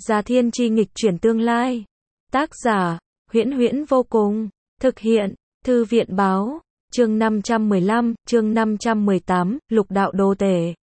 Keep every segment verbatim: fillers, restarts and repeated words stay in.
Già Thiên Chi nghịch chuyển tương lai. Tác giả, Huyễn Huyễn vô cùng. Thực hiện, Thư viện báo. Chương năm trăm mười lăm, chương năm trăm mười tám, lục đạo đô tể.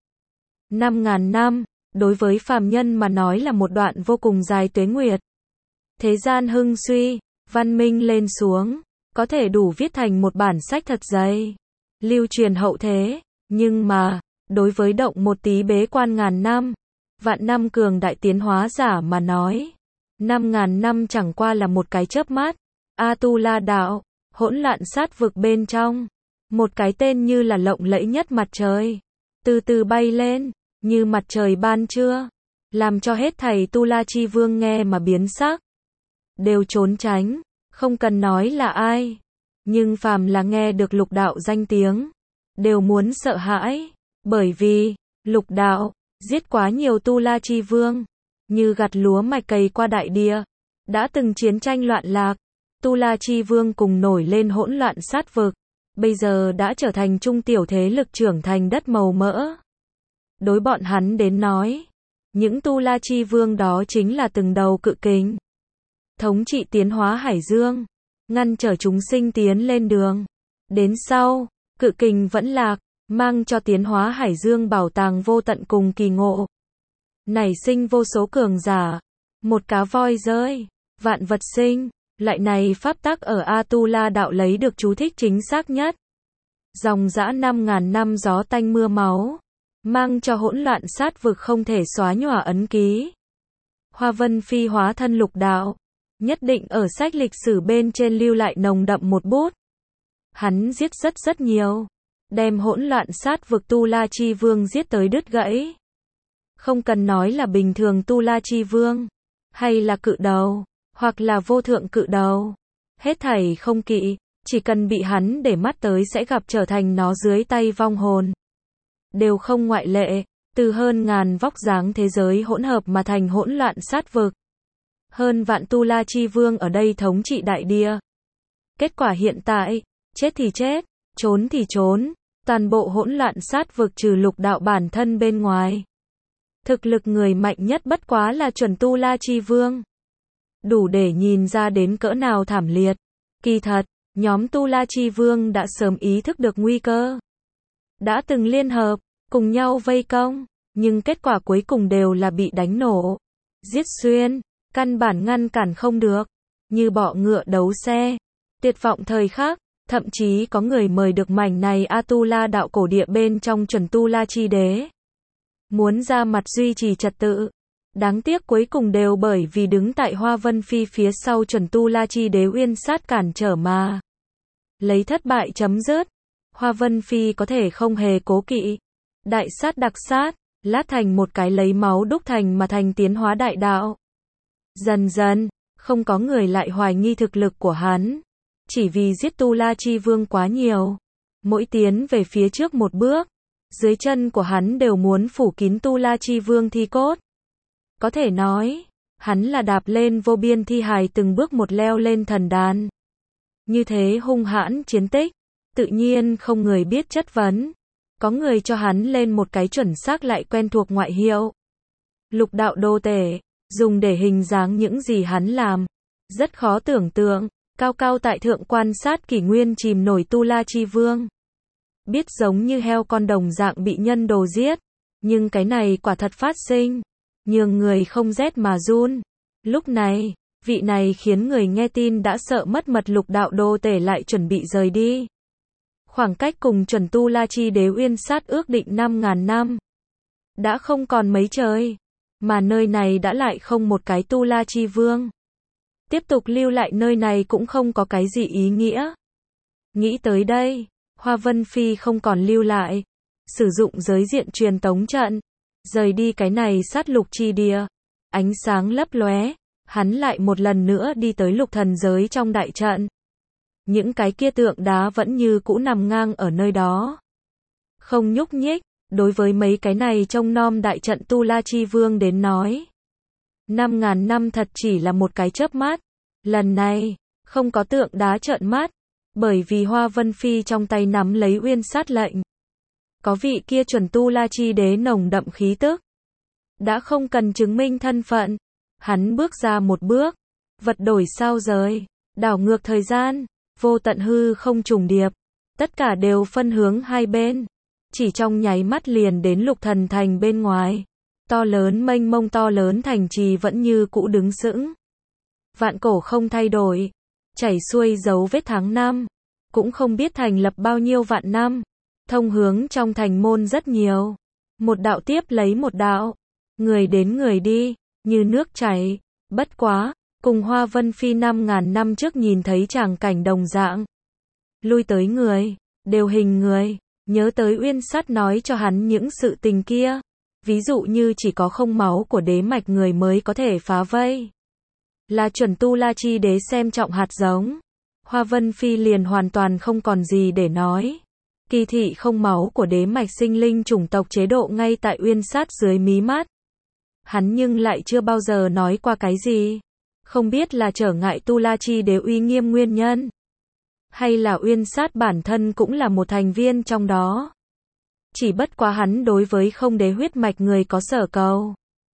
Năm ngàn năm, đối với phàm nhân mà nói là một đoạn vô cùng dài tuế nguyệt. Thế gian hưng suy, văn minh lên xuống, có thể đủ viết thành một bản sách thật dày, lưu truyền hậu thế, nhưng mà, đối với động một tí bế quan ngàn năm, vạn năm cường đại tiến hóa giả mà nói, năm ngàn năm chẳng qua là một cái chớp mắt. A-tu-la đạo, hỗn loạn sát vực bên trong, một cái tên như là lộng lẫy nhất mặt trời, từ từ bay lên, như mặt trời ban trưa, làm cho hết thảy Tu La Chi Vương nghe mà biến sắc, đều trốn tránh, không cần nói là ai, nhưng phàm là nghe được lục đạo danh tiếng, đều muốn sợ hãi, bởi vì, lục đạo, giết quá nhiều Tu La Chi Vương, như gặt lúa mạch cày qua đại địa, đã từng chiến tranh loạn lạc, Tu La Chi Vương cùng nổi lên hỗn loạn sát vực, bây giờ đã trở thành trung tiểu thế lực trưởng thành đất màu mỡ. Đối bọn hắn đến nói, những Tu La Chi Vương đó chính là từng đầu cự kình, thống trị tiến hóa hải dương, ngăn trở chúng sinh tiến lên đường. Đến sau, cự kình vẫn lạc, mang cho tiến hóa hải dương bảo tàng vô tận cùng kỳ ngộ. Nảy sinh vô số cường giả, một cá voi rơi, vạn vật sinh, loại này pháp tắc ở A-tu-la đạo lấy được chú thích chính xác nhất. Dòng dã năm ngàn năm gió tanh mưa máu, mang cho hỗn loạn sát vực không thể xóa nhòa ấn ký. Hoa Vân Phi hóa thân lục đạo, nhất định ở sách lịch sử bên trên lưu lại nồng đậm một bút. Hắn giết rất rất nhiều, đem hỗn loạn sát vực Tu La Chi Vương giết tới đứt gãy. Không cần nói là bình thường Tu La Chi Vương, hay là cự đầu, hoặc là vô thượng cự đầu, hết thảy không kỵ, chỉ cần bị hắn để mắt tới sẽ gặp trở thành nó dưới tay vong hồn. Đều không ngoại lệ, từ hơn ngàn vóc dáng thế giới hỗn hợp mà thành hỗn loạn sát vực. Hơn vạn Tu La Chi Vương ở đây thống trị đại địa. Kết quả hiện tại, chết thì chết, trốn thì trốn, toàn bộ hỗn loạn sát vực trừ lục đạo bản thân bên ngoài. Thực lực người mạnh nhất bất quá là chuẩn Tu La Chi Vương. Đủ để nhìn ra đến cỡ nào thảm liệt. Kỳ thật, nhóm Tu La Chi Vương đã sớm ý thức được nguy cơ. Đã từng liên hợp, cùng nhau vây công, nhưng kết quả cuối cùng đều là bị đánh nổ, giết xuyên, căn bản ngăn cản không được, như bọ ngựa đấu xe. Tuyệt vọng thời khắc, thậm chí có người mời được mảnh này A-tu-la đạo cổ địa bên trong chuẩn Tu La Chi Đế. Muốn ra mặt duy trì trật tự. Đáng tiếc cuối cùng đều bởi vì đứng tại Hoa Vân Phi phía sau chuẩn Tu La Chi Đế uyên sát cản trở mà. Lấy thất bại chấm dứt. Hoa Vân Phi có thể không hề cố kỵ. Đại sát đặc sát, lát thành một cái lấy máu đúc thành mà thành tiến hóa đại đạo. Dần dần, không có người lại hoài nghi thực lực của hắn. Chỉ vì giết Tu La Chi Vương quá nhiều. Mỗi tiến về phía trước một bước, dưới chân của hắn đều muốn phủ kín Tu La Chi Vương thi cốt. Có thể nói, hắn là đạp lên vô biên thi hài từng bước một leo lên thần đàn. Như thế hung hãn chiến tích, tự nhiên không người biết chất vấn. Có người cho hắn lên một cái chuẩn xác lại quen thuộc ngoại hiệu. Lục đạo đô tể, dùng để hình dáng những gì hắn làm. Rất khó tưởng tượng, cao cao tại thượng quan sát kỷ nguyên chìm nổi Tu La Chi Vương. Biết giống như heo con đồng dạng bị nhân đồ giết. Nhưng cái này quả thật phát sinh. Nhường người không rét mà run. Lúc này, vị này khiến người nghe tin đã sợ mất mật lục đạo đô tể lại chuẩn bị rời đi. Khoảng cách cùng chuẩn Tu La Chi Đế uyên sát ước định năm ngàn năm. Đã không còn mấy trời. Mà nơi này đã lại không một cái Tu La Chi Vương. Tiếp tục lưu lại nơi này cũng không có cái gì ý nghĩa. Nghĩ tới đây, Hoa Vân Phi không còn lưu lại. Sử dụng giới diện truyền tống trận. Rời đi cái này sát lục chi địa. Ánh sáng lấp lóe. Hắn lại một lần nữa đi tới lục thần giới trong đại trận. Những cái kia tượng đá vẫn như cũ nằm ngang ở nơi đó. Không nhúc nhích. Đối với mấy cái này trông nom đại trận Tu La Chi Vương đến nói. Năm ngàn năm thật chỉ là một cái chớp mắt. Lần này, không có tượng đá trợn mắt. Bởi vì Hoa Vân Phi trong tay nắm lấy uyên sát lệnh. Có vị kia chuẩn Tu La Chi Đế nồng đậm khí tức. Đã không cần chứng minh thân phận. Hắn bước ra một bước, vật đổi sao rời, đảo ngược thời gian, vô tận hư không trùng điệp, tất cả đều phân hướng hai bên. Chỉ trong nháy mắt liền đến Lục Thần Thành bên ngoài. To lớn mênh mông to lớn thành trì vẫn như cũ đứng sững. Vạn cổ không thay đổi, chảy xuôi dấu vết tháng năm, cũng không biết thành lập bao nhiêu vạn năm. Thông hướng trong thành môn rất nhiều, một đạo tiếp lấy một đạo, người đến người đi, như nước chảy. Bất quá, cùng Hoa Vân Phi năm ngàn năm trước nhìn thấy tràng cảnh đồng dạng. Lui tới người, đều hình người, nhớ tới Uyên Sát nói cho hắn những sự tình kia. Ví dụ như chỉ có không máu của đế mạch người mới có thể phá vây. Là chuẩn tu la chi đế xem trọng hạt giống. Hoa Vân Phi liền hoàn toàn không còn gì để nói. Kỳ thị không máu của đế mạch sinh linh chủng tộc chế độ ngay tại Uyên Sát dưới mí mắt. Hắn nhưng lại chưa bao giờ nói qua cái gì. Không biết là trở ngại tu la chi đế uy nghiêm nguyên nhân. Hay là Uyên Sát bản thân cũng là một thành viên trong đó. Chỉ bất quá hắn đối với không đế huyết mạch người có sở cầu.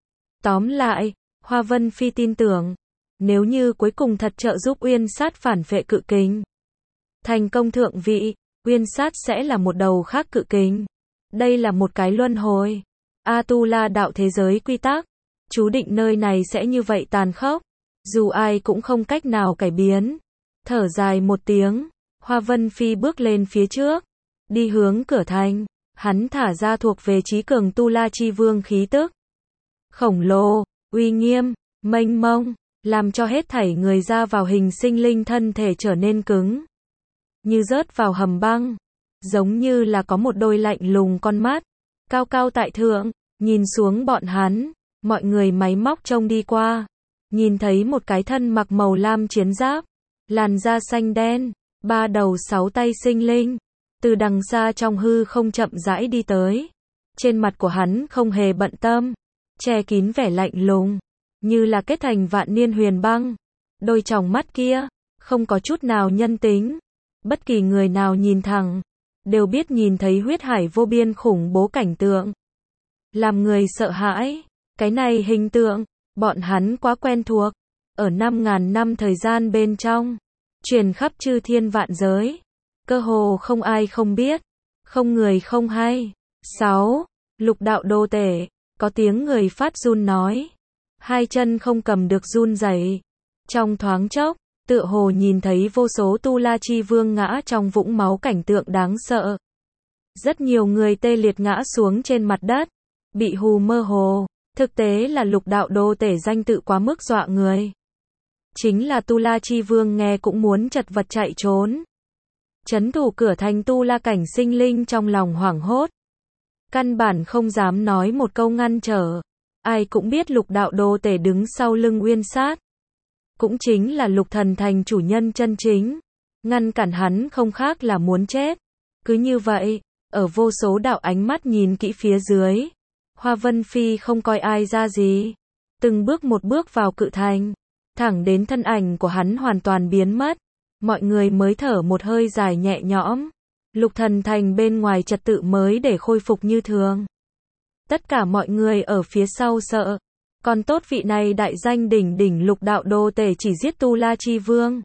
Tóm lại, Hoa Vân Phi tin tưởng, nếu như cuối cùng thật trợ giúp Uyên Sát phản phệ cự kình, thành công thượng vị, Uyên Sát sẽ là một đầu khác cự kình. Đây là một cái luân hồi. A-tu-la đạo thế giới quy tắc, chú định nơi này sẽ như vậy tàn khốc, dù ai cũng không cách nào cải biến. Thở dài một tiếng, Hoa Vân Phi bước lên phía trước, đi hướng cửa thành. Hắn thả ra thuộc về trí cường tu la chi vương khí tức. Khổng lồ, uy nghiêm, mênh mông, làm cho hết thảy người ra vào hình sinh linh thân thể trở nên cứng. Như rớt vào hầm băng. Giống như là có một đôi lạnh lùng con mắt. Cao cao tại thượng, nhìn xuống bọn hắn. Mọi người máy móc trông đi qua. Nhìn thấy một cái thân mặc màu lam chiến giáp. Làn da xanh đen, ba đầu sáu tay sinh linh. Từ đằng xa trong hư không chậm rãi đi tới. Trên mặt của hắn không hề bận tâm, che kín vẻ lạnh lùng, như là kết thành vạn niên huyền băng. Đôi tròng mắt kia, không có chút nào nhân tính. Bất kỳ người nào nhìn thẳng, đều biết nhìn thấy huyết hải vô biên khủng bố cảnh tượng. Làm người sợ hãi, cái này hình tượng, bọn hắn quá quen thuộc. Ở năm ngàn năm thời gian bên trong, truyền khắp chư thiên vạn giới. Cơ hồ không ai không biết, không người không hay. sáu. Lục đạo đô tể, có tiếng người phát run nói. Hai chân không cầm được run rẩy. Trong thoáng chốc, tựa hồ nhìn thấy vô số tu la chi vương ngã trong vũng máu cảnh tượng đáng sợ. Rất nhiều người tê liệt ngã xuống trên mặt đất, bị hù mơ hồ. Thực tế là lục đạo đô tể danh tự quá mức dọa người. Chính là tu la chi vương nghe cũng muốn chật vật chạy trốn. Chấn thủ cửa thành tu la cảnh sinh linh trong lòng hoảng hốt. Căn bản không dám nói một câu ngăn trở. Ai cũng biết lục đạo đô tể đứng sau lưng Uyên Sát. Cũng chính là Lục Thần Thành chủ nhân chân chính. Ngăn cản hắn không khác là muốn chết. Cứ như vậy, ở vô số đạo ánh mắt nhìn kỹ phía dưới. Hoa Vân Phi không coi ai ra gì. Từng bước một bước vào cự thành. Thẳng đến thân ảnh của hắn hoàn toàn biến mất. Mọi người mới thở một hơi dài nhẹ nhõm. Lục Thần Thành bên ngoài trật tự mới để khôi phục như thường. Tất cả mọi người ở phía sau sợ. Còn tốt vị này đại danh đỉnh đỉnh lục đạo đô tể chỉ giết tu la chi vương.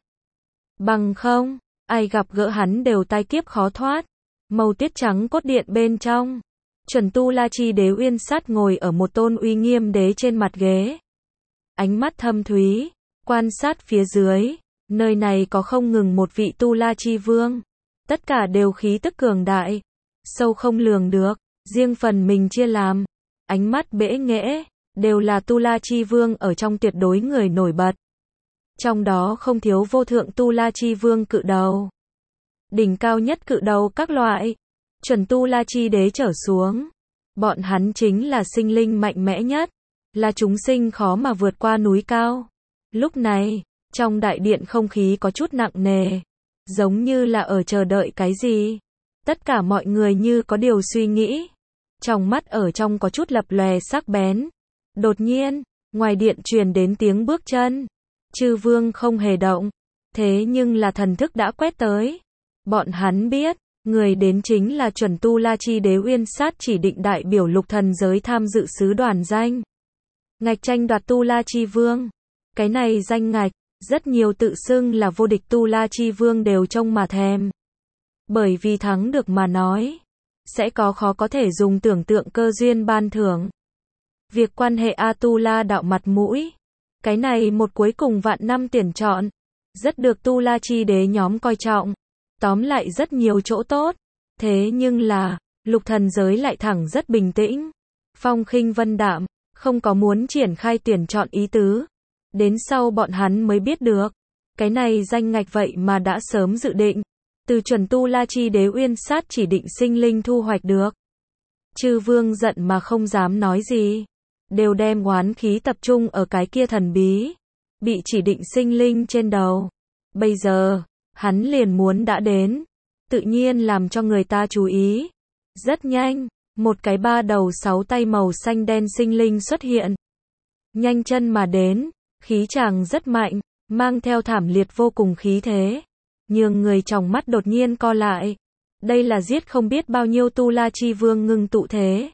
Bằng không, ai gặp gỡ hắn đều tai kiếp khó thoát. Màu tiết trắng cốt điện bên trong. Chuẩn tu la chi đế Uyên Sát ngồi ở một tôn uy nghiêm đế trên mặt ghế. Ánh mắt thâm thúy, quan sát phía dưới. Nơi này có không ngừng một vị tu la chi vương. Tất cả đều khí tức cường đại. Sâu không lường được. Riêng phần mình chia làm. Ánh mắt bẽ nghễ. Đều là tu la chi vương ở trong tuyệt đối người nổi bật. Trong đó không thiếu vô thượng tu la chi vương cự đầu. Đỉnh cao nhất cự đầu các loại. Chuẩn tu la chi đế trở xuống. Bọn hắn chính là sinh linh mạnh mẽ nhất. Là chúng sinh khó mà vượt qua núi cao. Lúc này, trong đại điện không khí có chút nặng nề. Giống như là ở chờ đợi cái gì. Tất cả mọi người như có điều suy nghĩ. Trong mắt ở trong có chút lập lòe sắc bén. Đột nhiên, ngoài điện truyền đến tiếng bước chân. Chư vương không hề động. Thế nhưng là thần thức đã quét tới. Bọn hắn biết, người đến chính là chuẩn tu la chi đế Uyên Sát chỉ định đại biểu lục thần giới tham dự sứ đoàn danh. ngạch tranh đoạt Tu La Chi Vương. Cái này danh ngạch, rất nhiều tự xưng là vô địch Tu La Chi Vương đều trông mà thèm. Bởi vì thắng được mà nói, sẽ có khó có thể dùng tưởng tượng cơ duyên ban thưởng. Việc quan hệ A-tu-la đạo mặt mũi, cái này một cuối cùng vạn năm tuyển chọn, rất được Tu La Chi đế nhóm coi trọng. Tóm lại rất nhiều chỗ tốt. Thế nhưng là, lục thần giới lại thẳng rất bình tĩnh. Phong khinh vân đạm, không có muốn triển khai tuyển chọn ý tứ. Đến sau bọn hắn mới biết được, cái này danh ngạch vậy mà đã sớm dự định. Từ chuẩn Tu La Chi đế uyên sát chỉ định sinh linh thu hoạch được. Chư vương giận mà không dám nói gì. Đều đem oán khí tập trung ở cái kia thần bí. Bị chỉ định sinh linh trên đầu. Bây giờ, hắn liền muốn đã đến. Tự nhiên làm cho người ta chú ý. Rất nhanh, một cái ba đầu sáu tay màu xanh đen sinh linh xuất hiện. Nhanh chân mà đến, khí chàng rất mạnh, mang theo thảm liệt vô cùng khí thế. Nhường người trong mắt đột nhiên co lại. Đây là giết không biết bao nhiêu Tu La Chi Vương ngưng tụ thế.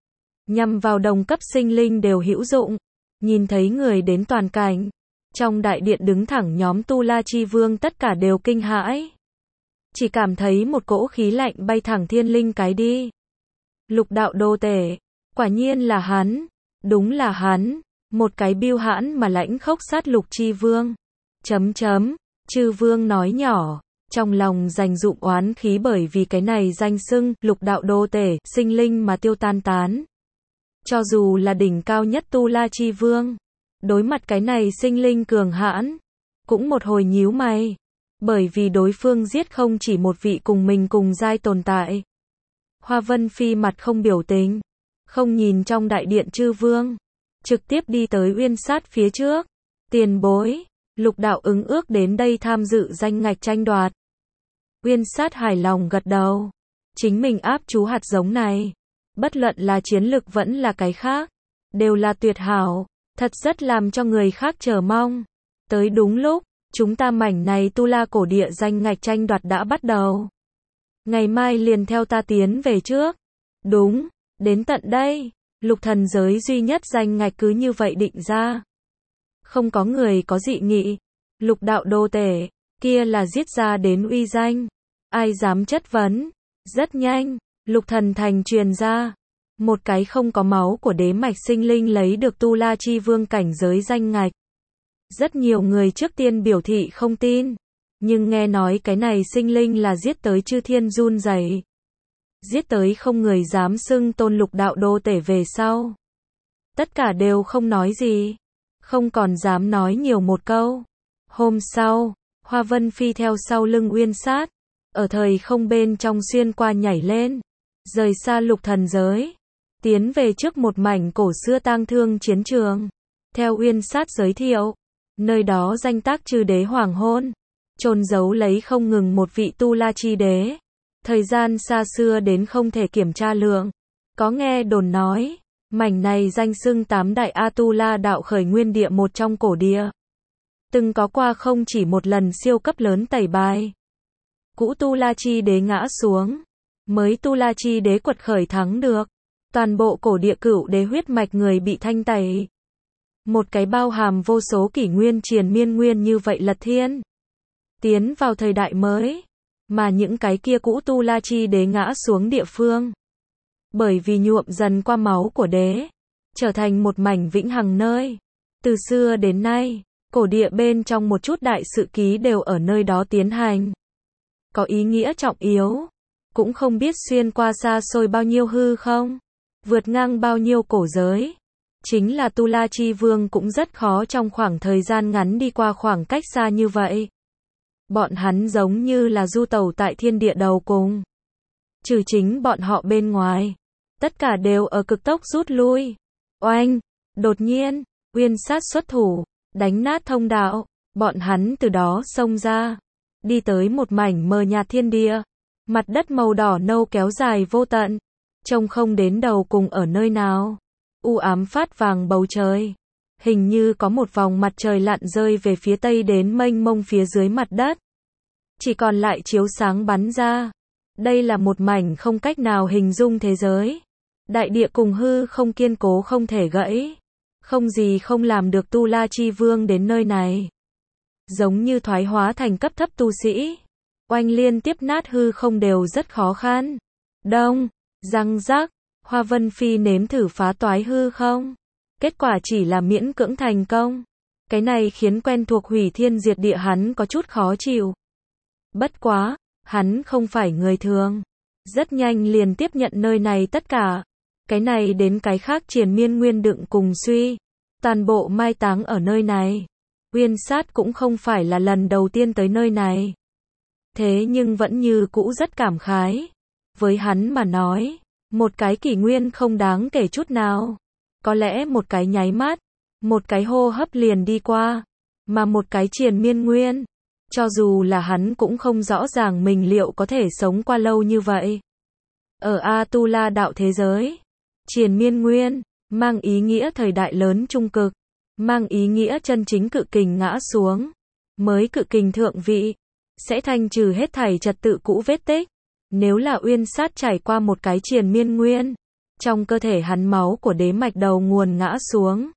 Nhằm vào đồng cấp sinh linh đều hữu dụng. Nhìn thấy người đến toàn cảnh. Trong đại điện đứng thẳng nhóm Tu La Chi Vương tất cả đều kinh hãi. Chỉ cảm thấy một cỗ khí lạnh bay thẳng thiên linh cái đi. Lục đạo đô tể. Quả nhiên là hắn. Đúng là hắn. Một cái biêu hãn mà lãnh khốc sát lục chi vương. Chấm chấm. Chư vương nói nhỏ. Trong lòng dành dụm oán khí bởi vì cái này danh xưng lục đạo đô tể sinh linh mà tiêu tan tán. Cho dù là đỉnh cao nhất Tu La Chi Vương. Đối mặt cái này sinh linh cường hãn. Cũng một hồi nhíu mày. Bởi vì đối phương giết không chỉ một vị cùng mình cùng giai tồn tại. Hoa Vân Phi mặt không biểu tình. Không nhìn trong đại điện chư vương. Trực tiếp đi tới uyên sát phía trước. Tiền bối. Lục đạo ứng ước đến đây tham dự danh ngạch tranh đoạt. Uyên sát hài lòng gật đầu. Chính mình áp chú hạt giống này. Bất luận là chiến lực vẫn là cái khác. Đều là tuyệt hảo. Thật rất làm cho người khác chờ mong. Tới đúng lúc. Chúng ta mảnh này Tu La cổ địa danh ngạch tranh đoạt đã bắt đầu. Ngày mai liền theo ta tiến về trước. Đúng. Đến tận đây. Lục thần giới duy nhất danh ngạch cứ như vậy định ra. Không có người có dị nghị. Lục đạo đô tể. Kia là giết ra đến uy danh. Ai dám chất vấn. Rất nhanh. Lục thần thành truyền ra. Một cái không có máu của đế mạch sinh linh lấy được Tu La Chi Vương cảnh giới danh ngạch. Rất nhiều người trước tiên biểu thị không tin. Nhưng nghe nói cái này sinh linh là giết tới chư thiên run rẩy. Giết tới không người dám xưng tôn lục đạo đô tể về sau. Tất cả đều không nói gì. Không còn dám nói nhiều một câu. Hôm sau, Hoa Vân Phi theo sau lưng uyên sát. Ở thời không bên trong xuyên qua nhảy lên. Rời xa lục thần giới. Tiến về trước một mảnh cổ xưa tang thương chiến trường. Theo uyên sát giới thiệu. Nơi đó danh tác chư đế hoàng hôn. Chôn giấu lấy không ngừng một vị Tu La Chi đế. Thời gian xa xưa đến không thể kiểm tra lượng. Có nghe đồn nói. Mảnh này danh xưng tám đại A-tu-la đạo khởi nguyên địa một trong cổ địa. Từng có qua không chỉ một lần siêu cấp lớn tẩy bài. Cũ Tu La Chi đế ngã xuống. Mới Tu La Chi đế quật khởi thắng được. Toàn bộ cổ địa cửu đế huyết mạch người bị thanh tẩy. Một cái bao hàm vô số kỷ nguyên triền miên nguyên như vậy lật thiên. Tiến vào thời đại mới. Mà những cái kia cũ Tu La Chi đế ngã xuống địa phương. Bởi vì nhuộm dần qua máu của đế. Trở thành một mảnh vĩnh hằng nơi. Từ xưa đến nay, cổ địa bên trong một chút đại sự ký đều ở nơi đó tiến hành. Có ý nghĩa trọng yếu. Cũng không biết xuyên qua xa xôi bao nhiêu hư không. Vượt ngang bao nhiêu cổ giới. Chính là Tu La Chi Vương cũng rất khó trong khoảng thời gian ngắn đi qua khoảng cách xa như vậy. Bọn hắn giống như là du tẩu tại thiên địa đầu cùng. Trừ chính bọn họ bên ngoài. Tất cả đều ở cực tốc rút lui. Oanh! Đột nhiên, uyên sát xuất thủ. Đánh nát thông đạo. Bọn hắn từ đó xông ra. Đi tới một mảnh mờ nhạt thiên địa. Mặt đất màu đỏ nâu kéo dài vô tận. Trông không đến đầu cùng ở nơi nào. U ám phát vàng bầu trời. Hình như có một vòng mặt trời lặn rơi về phía tây đến mênh mông phía dưới mặt đất. Chỉ còn lại chiếu sáng bắn ra. Đây là một mảnh không cách nào hình dung thế giới. Đại địa cùng hư không kiên cố không thể gãy. Không gì không làm được Tu La Chi Vương đến nơi này. Giống như thoái hóa thành cấp thấp tu sĩ. Oanh liên tiếp nát hư không đều rất khó khăn. Đông, răng rắc, Hoa Vân Phi nếm thử phá toái hư không. Kết quả chỉ là miễn cưỡng thành công. Cái này khiến quen thuộc hủy thiên diệt địa hắn có chút khó chịu. Bất quá, hắn không phải người thường. Rất nhanh liền tiếp nhận nơi này tất cả. Cái này đến cái khác triền miên nguyên đựng cùng suy. Toàn bộ mai táng ở nơi này. Uyên Sát cũng không phải là lần đầu tiên tới nơi này. Thế nhưng vẫn như cũ rất cảm khái. Với hắn mà nói, một cái kỷ nguyên không đáng kể chút nào. Có lẽ một cái nháy mắt, một cái hô hấp liền đi qua. Mà một cái triền miên nguyên, cho dù là hắn cũng không rõ ràng mình liệu có thể sống qua lâu như vậy. Ở A-tu-la đạo thế giới, triền miên nguyên, mang ý nghĩa thời đại lớn trung cực, mang ý nghĩa chân chính cự kình ngã xuống, mới cự kình thượng vị, sẽ thanh trừ hết thảy trật tự cũ vết tích. Nếu là Uyên Sát trải qua một cái triền miên nguyên, trong cơ thể hắn máu của đế mạch đầu nguồn ngã xuống,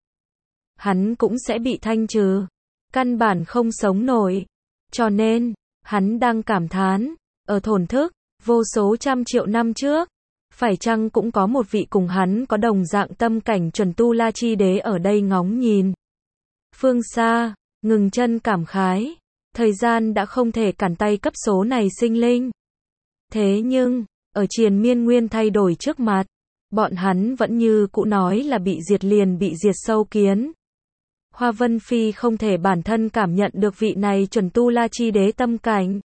hắn cũng sẽ bị thanh trừ, căn bản không sống nổi. Cho nên, hắn đang cảm thán, ở thổn thức, vô số trăm triệu năm trước, phải chăng cũng có một vị cùng hắn có đồng dạng tâm cảnh chuẩn Tu La Chi Đế ở đây ngóng nhìn. Phương xa, ngừng chân cảm khái, thời gian đã không thể cản tay cấp số này sinh linh. Thế nhưng, ở triền miên nguyên thay đổi trước mặt, bọn hắn vẫn như cũ nói là bị diệt liền bị diệt sâu kiến. Hoa Vân Phi không thể bản thân cảm nhận được vị này chuẩn Tu La Chi Đế tâm cảnh.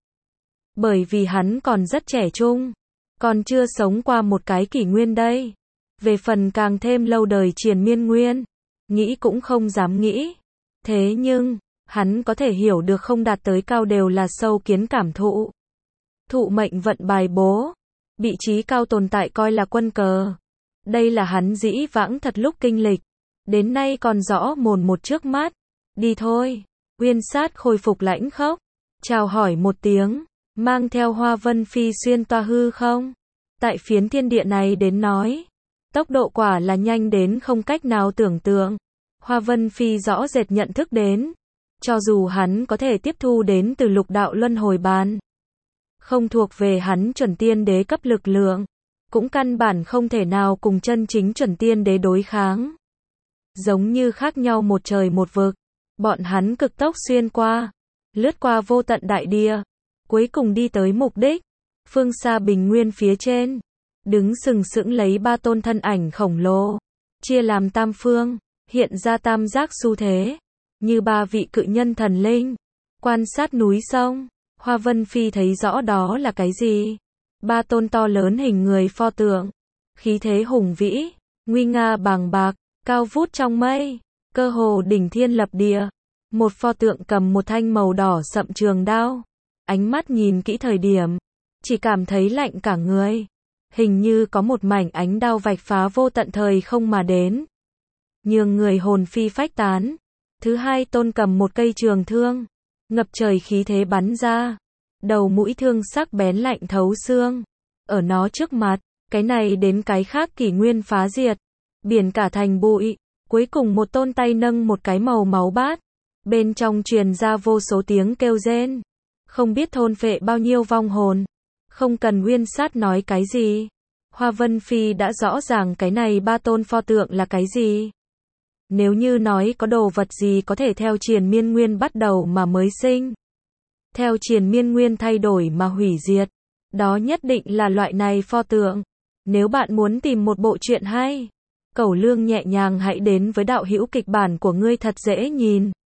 Bởi vì hắn còn rất trẻ trung, còn chưa sống qua một cái kỷ nguyên đây. Về phần càng thêm lâu đời triền miên nguyên, nghĩ cũng không dám nghĩ. Thế nhưng, hắn có thể hiểu được không đạt tới cao đều là sâu kiến cảm thụ. Thụ mệnh vận bài bố, vị trí cao tồn tại coi là quân cờ. Đây là hắn dĩ vãng thật lúc kinh lịch. Đến nay còn rõ mồn một trước mắt. Đi thôi. Uyên Sát khôi phục lãnh khốc. Chào hỏi một tiếng. Mang theo Hoa Vân Phi xuyên toa hư không. Tại phiến thiên địa này đến nói. Tốc độ quả là nhanh đến không cách nào tưởng tượng. Hoa Vân Phi rõ rệt nhận thức đến. Cho dù hắn có thể tiếp thu đến từ lục đạo luân hồi bàn. Không thuộc về hắn chuẩn tiên đế cấp lực lượng. Cũng căn bản không thể nào cùng chân chính chuẩn tiên đế đối kháng. Giống như khác nhau một trời một vực. Bọn hắn cực tốc xuyên qua. Lướt qua vô tận đại địa. Cuối cùng đi tới mục đích. Phương xa bình nguyên phía trên. Đứng sừng sững lấy ba tôn thân ảnh khổng lồ. Chia làm tam phương. Hiện ra tam giác xu thế. Như ba vị cự nhân thần linh. Quan sát núi sông. Hoa Vân Phi thấy rõ đó là cái gì. Ba tôn to lớn hình người pho tượng. Khí thế hùng vĩ. Nguy nga bàng bạc. Cao vút trong mây. Cơ hồ đỉnh thiên lập địa. Một pho tượng cầm một thanh màu đỏ sậm trường đao. Ánh mắt nhìn kỹ thời điểm. Chỉ cảm thấy lạnh cả người. Hình như có một mảnh ánh đao vạch phá vô tận thời không mà đến. Nhường người hồn phi phách tán. Thứ hai tôn cầm một cây trường thương. Ngập trời khí thế bắn ra. Đầu mũi thương sắc bén lạnh thấu xương. Ở nó trước mặt, cái này đến cái khác kỷ nguyên phá diệt. Biển cả thành bụi. Cuối cùng một tôn tay nâng một cái màu máu bát. Bên trong truyền ra vô số tiếng kêu rên. Không biết thôn phệ bao nhiêu vong hồn. Không cần Uyên Sát nói cái gì. Hoa Vân Phi đã rõ ràng cái này ba tôn pho tượng là cái gì. Nếu như nói có đồ vật gì có thể theo triền miên nguyên bắt đầu mà mới sinh. Theo triền miên nguyên thay đổi mà hủy diệt. Đó nhất định là loại này pho tượng. Nếu bạn muốn tìm một bộ truyện hay, Cẩu Lương nhẹ nhàng hãy đến với đạo hữu kịch bản của ngươi thật dễ nhìn.